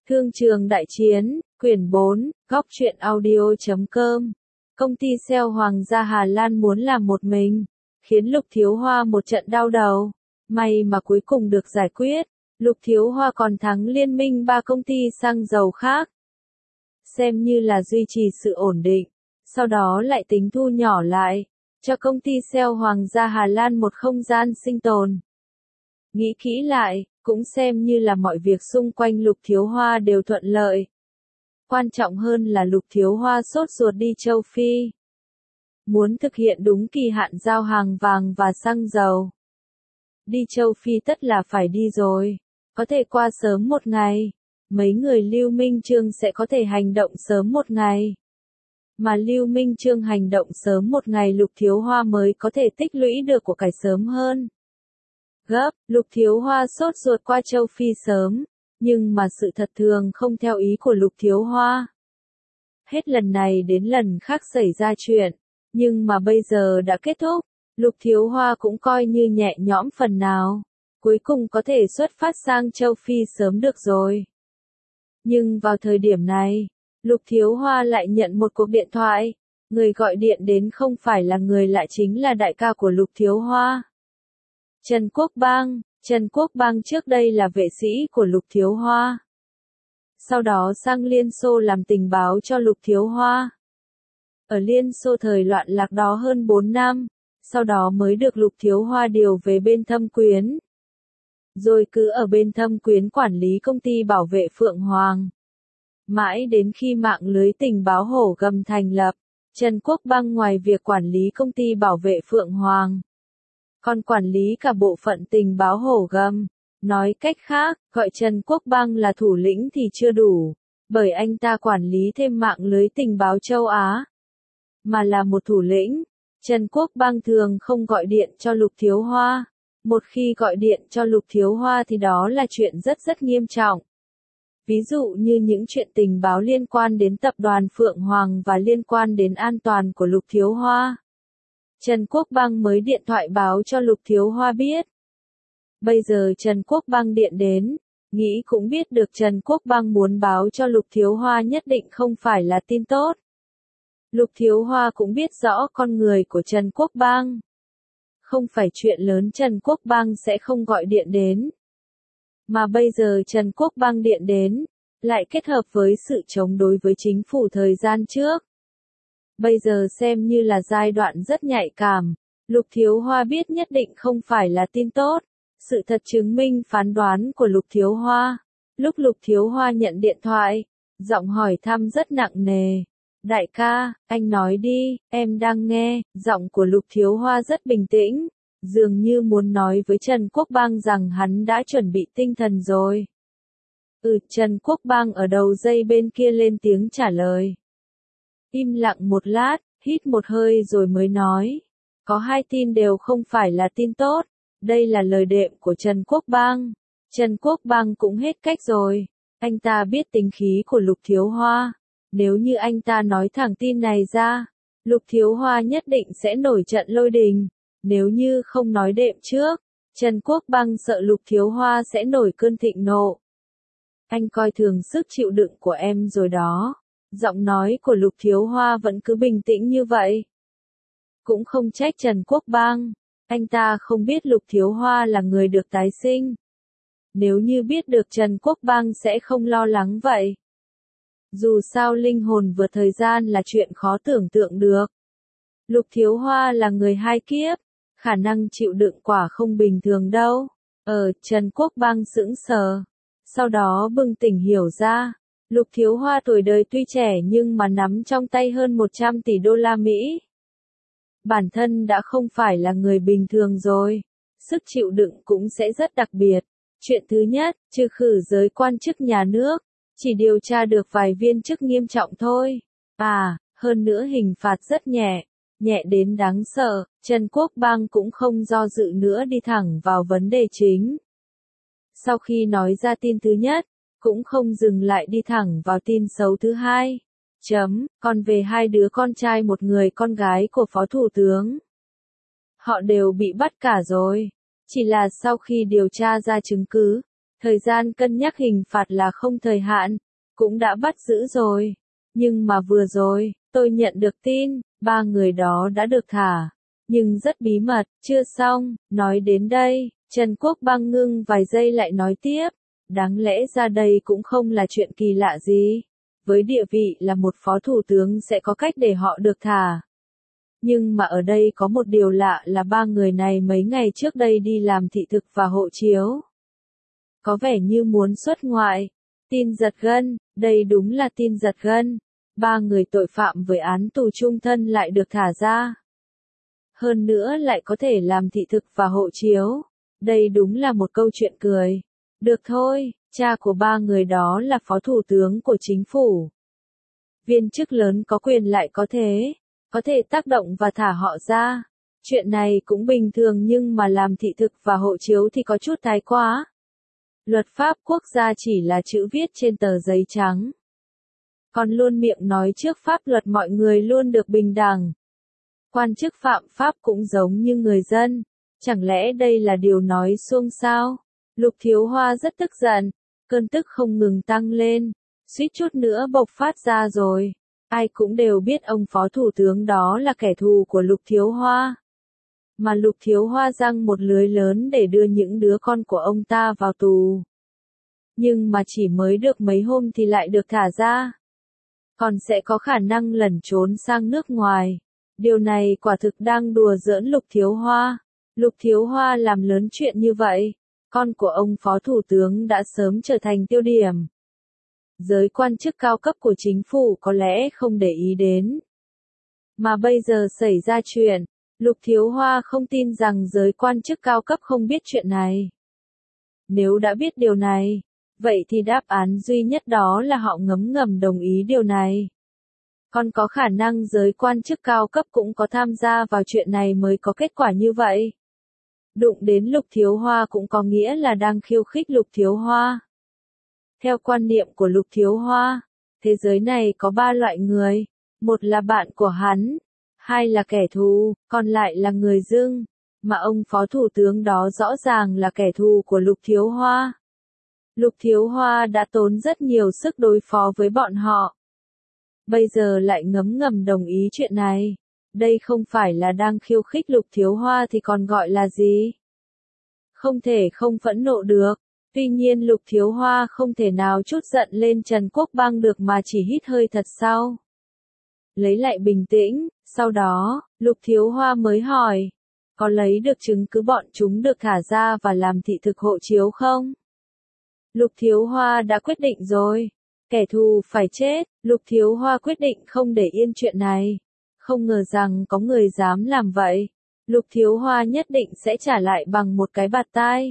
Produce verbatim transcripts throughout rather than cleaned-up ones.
Thương trường đại chiến, quyển bốn, góc truyện audio chấm com. Công ty sale Hoàng gia Hà Lan muốn làm một mình, khiến Lục Thiếu Hoa một trận đau đầu. May mà cuối cùng được giải quyết, Lục Thiếu Hoa còn thắng liên minh ba công ty xăng dầu khác. Xem như là duy trì sự ổn định, sau đó lại tính thu nhỏ lại, cho công ty sale Hoàng gia Hà Lan một không gian sinh tồn. Nghĩ kỹ lại, cũng xem như là mọi việc xung quanh Lục Thiếu Hoa đều thuận lợi. Quan trọng hơn là Lục Thiếu Hoa sốt ruột đi châu Phi. Muốn thực hiện đúng kỳ hạn giao hàng vàng và xăng dầu. Đi châu Phi tất là phải đi rồi. Có thể qua sớm một ngày. Mấy người Lưu Minh Chương sẽ có thể hành động sớm một ngày. Mà Lưu Minh Chương hành động sớm một ngày Lục Thiếu Hoa mới có thể tích lũy được của cải sớm hơn. Gấp, Lục Thiếu Hoa sốt ruột qua châu Phi sớm, nhưng mà sự thật thường không theo ý của Lục Thiếu Hoa. Hết lần này đến lần khác xảy ra chuyện, nhưng mà bây giờ đã kết thúc, Lục Thiếu Hoa cũng coi như nhẹ nhõm phần nào, cuối cùng có thể xuất phát sang châu Phi sớm được rồi. Nhưng vào thời điểm này, Lục Thiếu Hoa lại nhận một cuộc điện thoại, người gọi điện đến không phải là người lạ chính là đại ca của Lục Thiếu Hoa. Trần Quốc Bang, Trần Quốc Bang trước đây là vệ sĩ của Lục Thiếu Hoa. Sau đó sang Liên Xô làm tình báo cho Lục Thiếu Hoa. Ở Liên Xô thời loạn lạc đó hơn bốn năm, sau đó mới được Lục Thiếu Hoa điều về bên Thâm Quyến. Rồi cứ ở bên Thâm Quyến quản lý công ty bảo vệ Phượng Hoàng. Mãi đến khi mạng lưới tình báo Hổ Gầm thành lập, Trần Quốc Bang ngoài việc quản lý công ty bảo vệ Phượng Hoàng, còn quản lý cả bộ phận tình báo Hổ Gầm. Nói cách khác, gọi Trần Quốc Bang là thủ lĩnh thì chưa đủ, bởi anh ta quản lý thêm mạng lưới tình báo châu Á. Mà là một thủ lĩnh, Trần Quốc Bang thường không gọi điện cho Lục Thiếu Hoa. Một khi gọi điện cho Lục Thiếu Hoa thì đó là chuyện rất rất nghiêm trọng. Ví dụ như những chuyện tình báo liên quan đến tập đoàn Phượng Hoàng và liên quan đến an toàn của Lục Thiếu Hoa. Trần Quốc Bang mới điện thoại báo cho Lục Thiếu Hoa biết. Bây giờ Trần Quốc Bang điện đến, nghĩ cũng biết được Trần Quốc Bang muốn báo cho Lục Thiếu Hoa nhất định không phải là tin tốt. Lục Thiếu Hoa cũng biết rõ con người của Trần Quốc Bang. Không phải chuyện lớn Trần Quốc Bang sẽ không gọi điện đến. Mà bây giờ Trần Quốc Bang điện đến, lại kết hợp với sự chống đối với chính phủ thời gian trước. Bây giờ xem như là giai đoạn rất nhạy cảm, Lục Thiếu Hoa biết nhất định không phải là tin tốt. Sự thật chứng minh phán đoán của Lục Thiếu Hoa. Lúc Lục Thiếu Hoa nhận điện thoại, giọng hỏi thăm rất nặng nề. Đại ca, anh nói đi, em đang nghe. Giọng của Lục Thiếu Hoa rất bình tĩnh, dường như muốn nói với Trần Quốc Bang rằng hắn đã chuẩn bị tinh thần rồi. Ừ, Trần Quốc Bang ở đầu dây bên kia lên tiếng trả lời. Im lặng một lát, hít một hơi rồi mới nói. Có hai tin đều không phải là tin tốt. Đây là lời đệm của Trần Quốc Bang. Trần Quốc Bang cũng hết cách rồi. Anh ta biết tính khí của Lục Thiếu Hoa. Nếu như anh ta nói thẳng tin này ra, Lục Thiếu Hoa nhất định sẽ nổi trận lôi đình. Nếu như không nói đệm trước, Trần Quốc Bang sợ Lục Thiếu Hoa sẽ nổi cơn thịnh nộ. Anh coi thường sức chịu đựng của em rồi đó. Giọng nói của Lục Thiếu Hoa vẫn cứ bình tĩnh như vậy. Cũng không trách Trần Quốc Bang. Anh ta không biết Lục Thiếu Hoa là người được tái sinh. Nếu như biết được Trần Quốc Bang sẽ không lo lắng vậy. Dù sao linh hồn vượt thời gian là chuyện khó tưởng tượng được. Lục Thiếu Hoa là người hai kiếp, khả năng chịu đựng quả không bình thường đâu. Ờ, Trần Quốc Bang sững sờ. Sau đó bừng tỉnh hiểu ra, Lục Thiếu Hoa tuổi đời tuy trẻ nhưng mà nắm trong tay hơn một trăm tỷ đô la Mỹ. Bản thân đã không phải là người bình thường rồi. Sức chịu đựng cũng sẽ rất đặc biệt. Chuyện thứ nhất, trừ khử giới quan chức nhà nước, chỉ điều tra được vài viên chức nghiêm trọng thôi. À, hơn nữa hình phạt rất nhẹ, nhẹ đến đáng sợ. Trần Quốc Bang cũng không do dự nữa đi thẳng vào vấn đề chính. Sau khi nói ra tin thứ nhất, cũng không dừng lại đi thẳng vào tin xấu thứ hai. Chấm, còn về hai đứa con trai một người con gái của Phó Thủ tướng. Họ đều bị bắt cả rồi. Chỉ là sau khi điều tra ra chứng cứ, Thời gian cân nhắc hình phạt là không thời hạn, cũng đã bắt giữ rồi. Nhưng mà vừa rồi, tôi nhận được tin, ba người đó đã được thả. Nhưng rất bí mật, chưa xong, nói đến đây, Trần Quốc Bang ngưng vài giây lại nói tiếp. Đáng lẽ ra đây cũng không là chuyện kỳ lạ gì. Với địa vị là một phó thủ tướng sẽ có cách để họ được thả. Nhưng mà ở đây có một điều lạ là ba người này mấy ngày trước đây đi làm thị thực và hộ chiếu. Có vẻ như muốn xuất ngoại. Tin giật gân, đây đúng là tin giật gân. Ba người tội phạm với án tù chung thân lại được thả ra. Hơn nữa lại có thể làm thị thực và hộ chiếu. Đây đúng là một câu chuyện cười. Được thôi, cha của ba người đó là phó thủ tướng của chính phủ. Viên chức lớn có quyền lại có thế, có thể tác động và thả họ ra. Chuyện này cũng bình thường nhưng mà làm thị thực và hộ chiếu thì có chút thái quá. Luật pháp quốc gia chỉ là chữ viết trên tờ giấy trắng. Còn luôn miệng nói trước pháp luật mọi người luôn được bình đẳng. Quan chức phạm pháp cũng giống như người dân. Chẳng lẽ đây là điều nói suông sao? Lục Thiếu Hoa rất tức giận. Cơn tức không ngừng tăng lên. Suýt chút nữa bộc phát ra rồi. Ai cũng đều biết ông phó thủ tướng đó là kẻ thù của Lục Thiếu Hoa. Mà Lục Thiếu Hoa giăng một lưới lớn để đưa những đứa con của ông ta vào tù. Nhưng mà chỉ mới được mấy hôm thì lại được thả ra. Còn sẽ có khả năng lẩn trốn sang nước ngoài. Điều này quả thực đang đùa giỡn Lục Thiếu Hoa. Lục Thiếu Hoa làm lớn chuyện như vậy. Con của ông phó thủ tướng đã sớm trở thành tiêu điểm. Giới quan chức cao cấp của chính phủ có lẽ không để ý đến. Mà bây giờ xảy ra chuyện, Lục Thiếu Hoa không tin rằng giới quan chức cao cấp không biết chuyện này. Nếu đã biết điều này, vậy thì đáp án duy nhất đó là họ ngấm ngầm đồng ý điều này. Còn có khả năng giới quan chức cao cấp cũng có tham gia vào chuyện này mới có kết quả như vậy. Đụng đến Lục Thiếu Hoa cũng có nghĩa là đang khiêu khích Lục Thiếu Hoa. Theo quan niệm của Lục Thiếu Hoa, thế giới này có ba loại người. Một là bạn của hắn, hai là kẻ thù, còn lại là người dưng. Mà ông phó thủ tướng đó rõ ràng là kẻ thù của Lục Thiếu Hoa. Lục Thiếu Hoa đã tốn rất nhiều sức đối phó với bọn họ. Bây giờ lại ngấm ngầm đồng ý chuyện này. Đây không phải là đang khiêu khích Lục Thiếu Hoa thì còn gọi là gì? Không thể không phẫn nộ được. Tuy nhiên Lục Thiếu Hoa không thể nào trút giận lên Trần Quốc Bang được mà chỉ hít hơi thật sâu. Lấy lại bình tĩnh, sau đó, Lục Thiếu Hoa mới hỏi. Có lấy được chứng cứ bọn chúng được thả ra và làm thị thực hộ chiếu không? Lục Thiếu Hoa đã quyết định rồi. Kẻ thù phải chết, Lục Thiếu Hoa quyết định không để yên chuyện này. Không ngờ rằng có người dám làm vậy. Lục Thiếu Hoa nhất định sẽ trả lại bằng một cái bạt tai.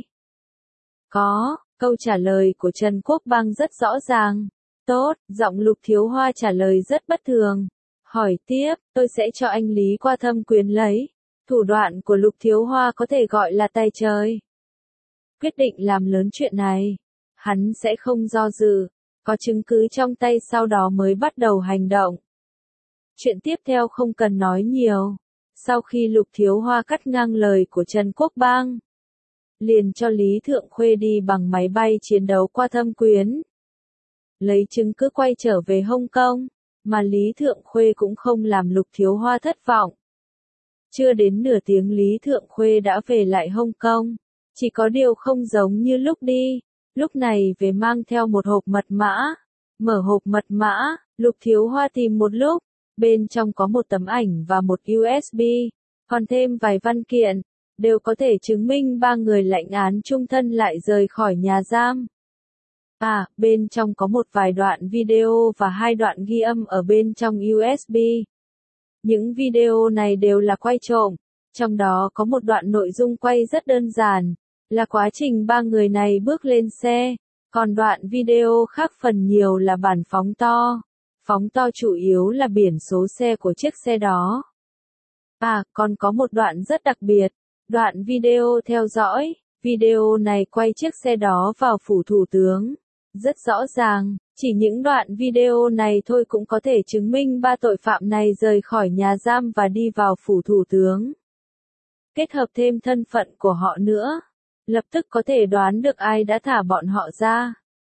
Có, câu trả lời của Trần Quốc Bang rất rõ ràng. Tốt, giọng Lục Thiếu Hoa trả lời rất bất thường. Hỏi tiếp, tôi sẽ cho anh Lý qua thâm quyến lấy. Thủ đoạn của Lục Thiếu Hoa có thể gọi là tay trời. Quyết định làm lớn chuyện này. Hắn sẽ không do dự. Có chứng cứ trong tay sau đó mới bắt đầu hành động. Chuyện tiếp theo không cần nói nhiều. Sau khi Lục Thiếu Hoa cắt ngang lời của Trần Quốc Bang, liền cho Lý Thượng Khuê đi bằng máy bay chiến đấu qua thâm quyến. Lấy chứng cứ quay trở về Hong Kong, mà Lý Thượng Khuê cũng không làm Lục Thiếu Hoa thất vọng. Chưa đến nửa tiếng Lý Thượng Khuê đã về lại Hong Kong. Chỉ có điều không giống như lúc đi. Lúc này về mang theo một hộp mật mã. Mở hộp mật mã, Lục Thiếu Hoa tìm một lúc. Bên trong có một tấm ảnh và một u ét bê. Còn thêm vài văn kiện. Đều có thể chứng minh ba người lãnh án chung thân lại rời khỏi nhà giam. À, bên trong có một vài đoạn video và hai đoạn ghi âm ở bên trong u ét bê. Những video này đều là quay trộm. Trong đó có một đoạn nội dung quay rất đơn giản. Là quá trình ba người này bước lên xe. Còn đoạn video khác phần nhiều là bản phóng to. Phóng to chủ yếu là biển số xe của chiếc xe đó. À, còn có một đoạn rất đặc biệt. Đoạn video theo dõi. Video này quay chiếc xe đó vào phủ thủ tướng. Rất rõ ràng, chỉ những đoạn video này thôi cũng có thể chứng minh ba tội phạm này rời khỏi nhà giam và đi vào phủ thủ tướng. Kết hợp thêm thân phận của họ nữa. lập tức có thể đoán được ai đã thả bọn họ ra.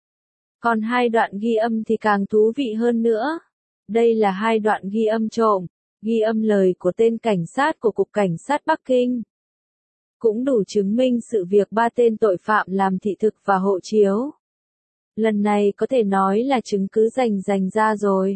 Còn hai đoạn ghi âm thì càng thú vị hơn nữa. Đây là hai đoạn ghi âm trộm, ghi âm lời của tên cảnh sát của Cục Cảnh sát Bắc Kinh. Cũng đủ chứng minh sự việc ba tên tội phạm làm thị thực và hộ chiếu. Lần này có thể nói là chứng cứ rành rành ra rồi.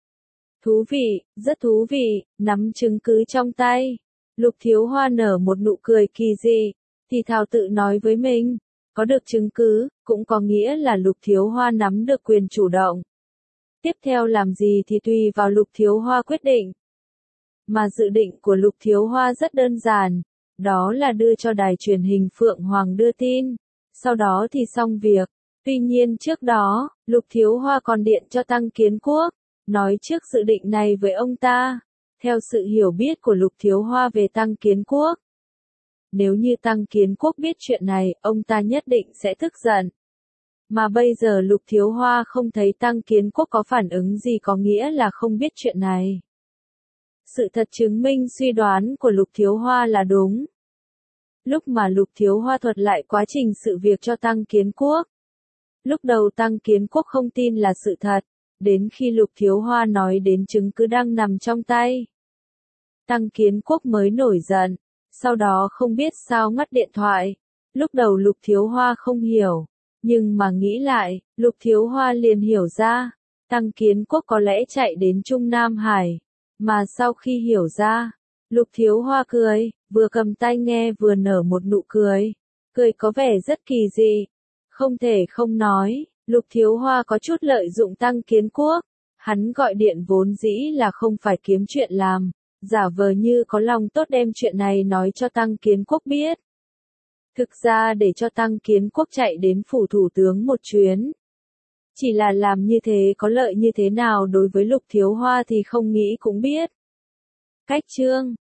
Thú vị, rất thú vị, nắm chứng cứ trong tay. Lục Thiếu Hoa nở một nụ cười kỳ dị, thì thào tự nói với mình, có được chứng cứ, cũng có nghĩa là Lục Thiếu Hoa nắm được quyền chủ động. Tiếp theo làm gì thì tùy vào Lục Thiếu Hoa quyết định. Mà dự định của Lục Thiếu Hoa rất đơn giản, đó là đưa cho đài truyền hình Phượng Hoàng đưa tin, sau đó thì xong việc. Tuy nhiên trước đó, Lục Thiếu Hoa còn điện cho Tăng Kiến Quốc, nói trước dự định này với ông ta. Theo sự hiểu biết của Lục Thiếu Hoa về Tăng Kiến Quốc, nếu như Tăng Kiến Quốc biết chuyện này, ông ta nhất định sẽ tức giận. Mà bây giờ Lục Thiếu Hoa không thấy Tăng Kiến Quốc có phản ứng gì có nghĩa là không biết chuyện này. Sự thật chứng minh suy đoán của Lục Thiếu Hoa là đúng. Lúc mà Lục Thiếu Hoa thuật lại quá trình sự việc cho Tăng Kiến Quốc, lúc đầu Tăng Kiến Quốc không tin là sự thật, đến khi Lục Thiếu Hoa nói đến chứng cứ đang nằm trong tay, Tăng Kiến Quốc mới nổi giận, sau đó không biết sao ngắt điện thoại. Lúc đầu Lục Thiếu Hoa không hiểu, nhưng mà nghĩ lại, Lục Thiếu Hoa liền hiểu ra, Tăng Kiến Quốc có lẽ chạy đến Trung Nam Hải. Mà sau khi hiểu ra, Lục Thiếu Hoa cười, vừa cầm tai nghe vừa nở một nụ cười. Cười có vẻ rất kỳ dị. Không thể không nói, Lục Thiếu Hoa có chút lợi dụng Tăng Kiến Quốc. Hắn gọi điện vốn dĩ là không phải kiếm chuyện làm, giả vờ như có lòng tốt đem chuyện này nói cho Tăng Kiến Quốc biết. Thực ra để cho Tăng Kiến Quốc chạy đến phủ thủ tướng một chuyến. Chỉ là làm như thế có lợi như thế nào đối với Lục Thiếu Hoa thì không nghĩ cũng biết. Cách chương